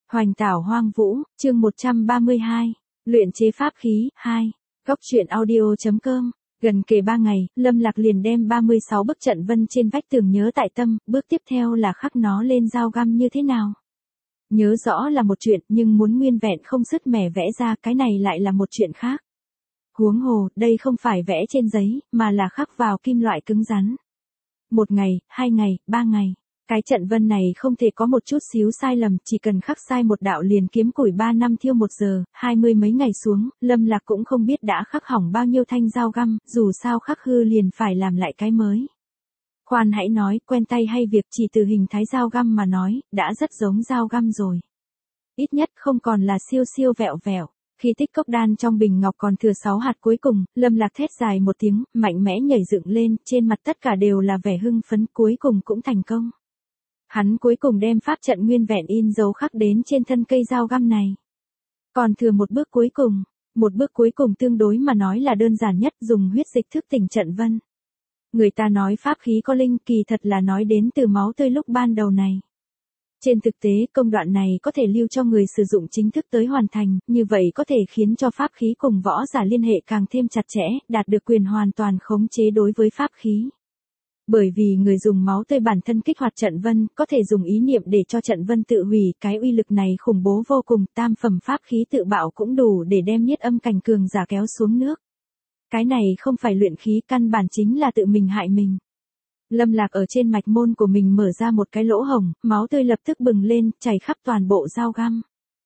Hoành tảo hoang vũ, chương 132. Luyện chế pháp khí, 2. Góc truyện audio.com. Gần kề 3 ngày, Lâm Lạc liền đem 36 bức trận vân trên vách tường nhớ tại tâm, bước tiếp theo là khắc nó lên dao găm như thế nào. Nhớ rõ là một chuyện, nhưng muốn nguyên vẹn không sứt mẻ vẽ ra, cái này lại là một chuyện khác. Huống hồ, đây không phải vẽ trên giấy, mà là khắc vào kim loại cứng rắn. 1 ngày, 2 ngày, 3 ngày. Cái trận vân này không thể có một chút xíu sai lầm, chỉ cần khắc sai một đạo liền kiếm củi 3 năm thiêu 1 giờ, 20 mấy ngày xuống, Lâm Lạc cũng không biết đã khắc hỏng bao nhiêu thanh dao găm, dù sao khắc hư liền phải làm lại cái mới. Khoan hãy nói, quen tay hay việc chỉ từ hình thái dao găm mà nói, đã rất giống dao găm rồi. Ít nhất không còn là siêu siêu vẹo vẹo. Khi tích cốc đan trong bình ngọc còn thừa 6 hạt cuối cùng, Lâm Lạc thét dài một tiếng, mạnh mẽ nhảy dựng lên, trên mặt tất cả đều là vẻ hưng phấn, cuối cùng cũng thành công. Hắn cuối cùng đem pháp trận nguyên vẹn in dấu khắc đến trên thân cây dao găm này. Còn thừa một bước cuối cùng tương đối mà nói là đơn giản nhất, dùng huyết dịch thức tỉnh trận vân. Người ta nói pháp khí có linh, kỳ thật là nói đến từ máu tươi lúc ban đầu này. Trên thực tế, công đoạn này có thể lưu cho người sử dụng chính thức tới hoàn thành, như vậy có thể khiến cho pháp khí cùng võ giả liên hệ càng thêm chặt chẽ, đạt được quyền hoàn toàn khống chế đối với pháp khí. Bởi vì người dùng máu tươi bản thân kích hoạt trận vân, có thể dùng ý niệm để cho trận vân tự hủy, cái uy lực này khủng bố vô cùng, tam phẩm pháp khí tự bạo cũng đủ để đem nhiết âm cảnh cường giả kéo xuống nước. Cái này không phải luyện khí, căn bản chính là tự mình hại mình. Lâm Lạc ở trên mạch môn của mình mở ra một cái lỗ hổng, máu tươi lập tức bừng lên, chảy khắp toàn bộ dao găm.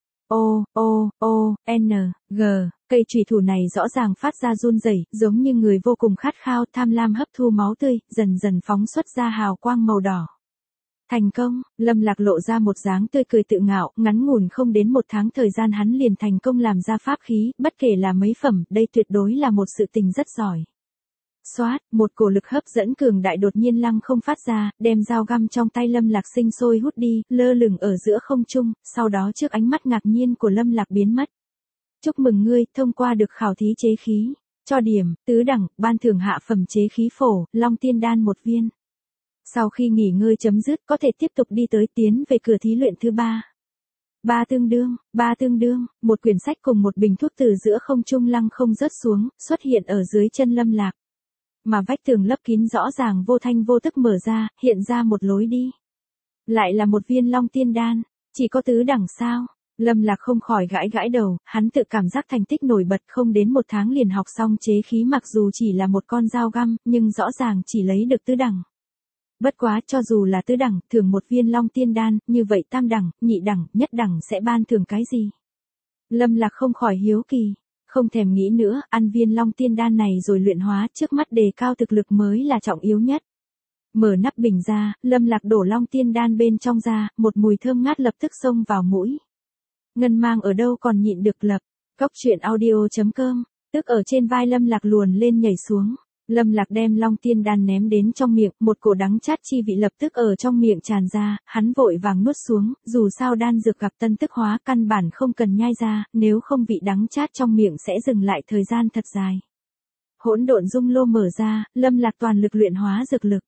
Cây chùy thủ này rõ ràng phát ra run rẩy, giống như người vô cùng khát khao, tham lam hấp thu máu tươi, dần dần phóng xuất ra hào quang màu đỏ. Thành công, Lâm Lạc lộ ra một dáng tươi cười tự ngạo, ngắn ngủn không đến 1 tháng thời gian hắn liền thành công làm ra pháp khí, bất kể là mấy phẩm, đây tuyệt đối là một sự tình rất giỏi. Xoát, một cổ lực hấp dẫn cường đại đột nhiên lăng không phát ra, đem dao găm trong tay Lâm Lạc sinh sôi hút đi, lơ lửng ở giữa không trung, sau đó trước ánh mắt ngạc nhiên của Lâm Lạc biến mất. Chúc mừng ngươi, thông qua được khảo thí chế khí. Cho điểm, tứ đẳng, ban thưởng hạ phẩm chế khí phổ, long tiên đan 1 viên. Sau khi nghỉ ngơi chấm dứt, có thể tiếp tục đi tới tiến về cửa thí luyện thứ 3. Ba tương đương, một quyển sách cùng một bình thuốc từ giữa không trung lăng không rớt xuống, xuất hiện ở dưới chân Lâm Lạc. Mà vách tường lấp kín rõ ràng vô thanh vô tức mở ra, hiện ra một lối đi. Lại là 1 viên long tiên đan, chỉ có tứ đẳng sao? Lâm Lạc không khỏi gãi gãi đầu, hắn tự cảm giác thành tích nổi bật, không đến 1 tháng liền học xong chế khí, mặc dù chỉ là một con dao găm, nhưng rõ ràng chỉ lấy được tứ đẳng. Bất quá, cho dù là tứ đẳng, thưởng 1 viên long tiên đan, như vậy tam đẳng, nhị đẳng, nhất đẳng sẽ ban thưởng cái gì? Lâm Lạc không khỏi hiếu kỳ, không thèm nghĩ nữa, ăn viên long tiên đan này rồi luyện hóa, trước mắt đề cao thực lực mới là trọng yếu nhất. Mở nắp bình ra, Lâm Lạc đổ long tiên đan bên trong ra, một mùi thơm ngát lập tức xông vào mũi. Ngân mang ở đâu còn nhịn được lập. Góc truyện audio.com. Tức ở trên vai Lâm Lạc luồn lên nhảy xuống. Lâm Lạc đem long tiên đan ném đến trong miệng, một cổ đắng chát chi vị lập tức ở trong miệng tràn ra, hắn vội vàng nuốt xuống, dù sao đan dược gặp tân tức hóa, căn bản không cần nhai ra, nếu không vị đắng chát trong miệng sẽ dừng lại thời gian thật dài. Hỗn độn dung lô mở ra, Lâm Lạc toàn lực luyện hóa dược lực.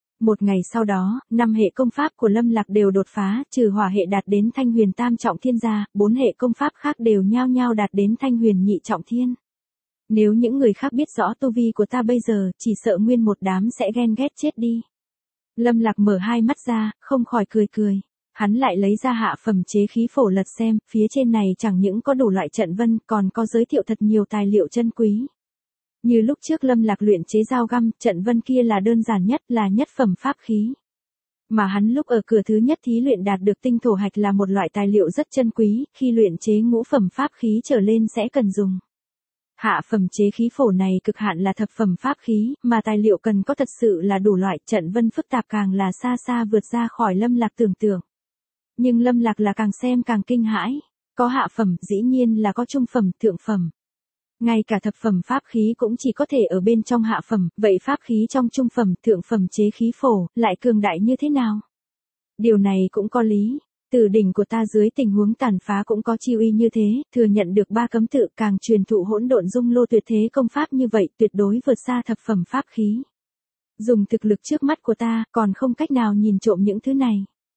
1 ngày sau đó, 5 hệ công pháp của Lâm Lạc đều đột phá, trừ hỏa hệ đạt đến thanh huyền tam trọng thiên ra, 4 hệ công pháp khác đều nhao nhao đạt đến thanh huyền nhị trọng thiên. Nếu những người khác biết rõ tu vi của ta bây giờ, chỉ sợ nguyên một đám sẽ ghen ghét chết đi. Lâm Lạc mở hai mắt ra, không khỏi cười. Hắn lại lấy ra hạ phẩm chế khí phổ lật xem, phía trên này chẳng những có đủ loại trận vân, còn có giới thiệu thật nhiều tài liệu chân quý. Như lúc trước Lâm Lạc luyện chế dao găm, trận vân kia là đơn giản nhất, là nhất phẩm pháp khí. Mà hắn lúc ở cửa thứ nhất thí luyện đạt được tinh thổ hạch là một loại tài liệu rất chân quý, khi luyện chế ngũ phẩm pháp khí trở lên sẽ cần dùng. Hạ phẩm chế khí phổ này cực hạn là thập phẩm pháp khí, mà tài liệu cần có thật sự là đủ loại, trận vân phức tạp càng là xa xa vượt ra khỏi Lâm Lạc tưởng tượng. Nhưng Lâm Lạc là càng xem càng kinh hãi, có hạ phẩm, dĩ nhiên là có trung phẩm, thượng phẩm. Ngay cả thập phẩm pháp khí cũng chỉ có thể ở bên trong hạ phẩm, vậy pháp khí trong trung phẩm, thượng phẩm chế khí phổ, lại cường đại như thế nào? Điều này cũng có lý. Từ đỉnh của ta dưới tình huống tàn phá cũng có chiêu y như thế, thừa nhận được 3 cấm tự, càng truyền thụ hỗn độn dung lô tuyệt thế công pháp như vậy, tuyệt đối vượt xa thập phẩm pháp khí. Dùng thực lực trước mắt của ta, còn không cách nào nhìn trộm những thứ này.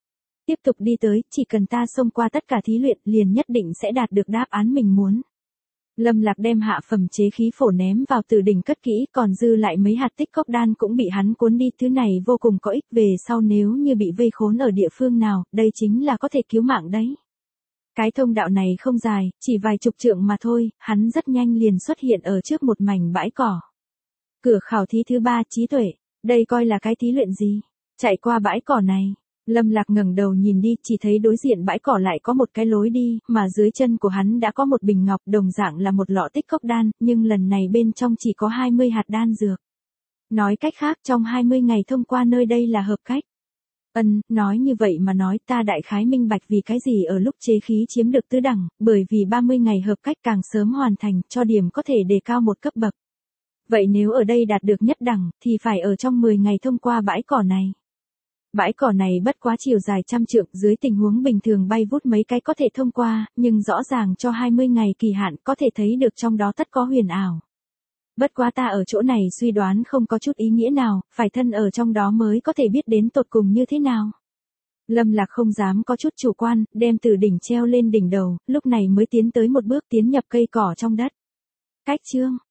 Tiếp tục đi tới, chỉ cần ta xông qua tất cả thí luyện liền nhất định sẽ đạt được đáp án mình muốn. Lâm Lạc đem hạ phẩm chế khí phổ ném vào tử đỉnh cất kỹ, còn dư lại mấy hạt tích cốc đan cũng bị hắn cuốn đi, thứ này vô cùng có ích về sau nếu như bị vây khốn ở địa phương nào, đây chính là có thể cứu mạng đấy. Cái thông đạo này không dài, chỉ vài chục trượng mà thôi, hắn rất nhanh liền xuất hiện ở trước một mảnh bãi cỏ. Cửa khảo thí thứ 3 trí tuệ, đây coi là cái thí luyện gì? Chạy qua bãi cỏ này. Lâm Lạc ngẩng đầu nhìn đi, chỉ thấy đối diện bãi cỏ lại có một cái lối đi, mà dưới chân của hắn đã có một bình ngọc đồng dạng là một lọ tích cốc đan, nhưng lần này bên trong chỉ có 20 hạt đan dược. Nói cách khác trong 20 ngày thông qua nơi đây là hợp cách. Nói như vậy mà nói ta đại khái minh bạch vì cái gì ở lúc chế khí chiếm được tứ đẳng, bởi vì 30 ngày hợp cách càng sớm hoàn thành, cho điểm có thể đề cao một cấp bậc. Vậy nếu ở đây đạt được nhất đẳng, thì phải ở trong 10 ngày thông qua bãi cỏ này. Bãi cỏ này bất quá chiều dài trăm trượng, dưới tình huống bình thường bay vút mấy cái có thể thông qua, nhưng rõ ràng cho 20 ngày kỳ hạn có thể thấy được trong đó tất có huyền ảo. Bất quá ta ở chỗ này suy đoán không có chút ý nghĩa nào, phải thân ở trong đó mới có thể biết đến tột cùng như thế nào. Lâm Lạc không dám có chút chủ quan, đem từ đỉnh treo lên đỉnh đầu, lúc này mới tiến tới một bước tiến nhập cây cỏ trong đất. Cách chương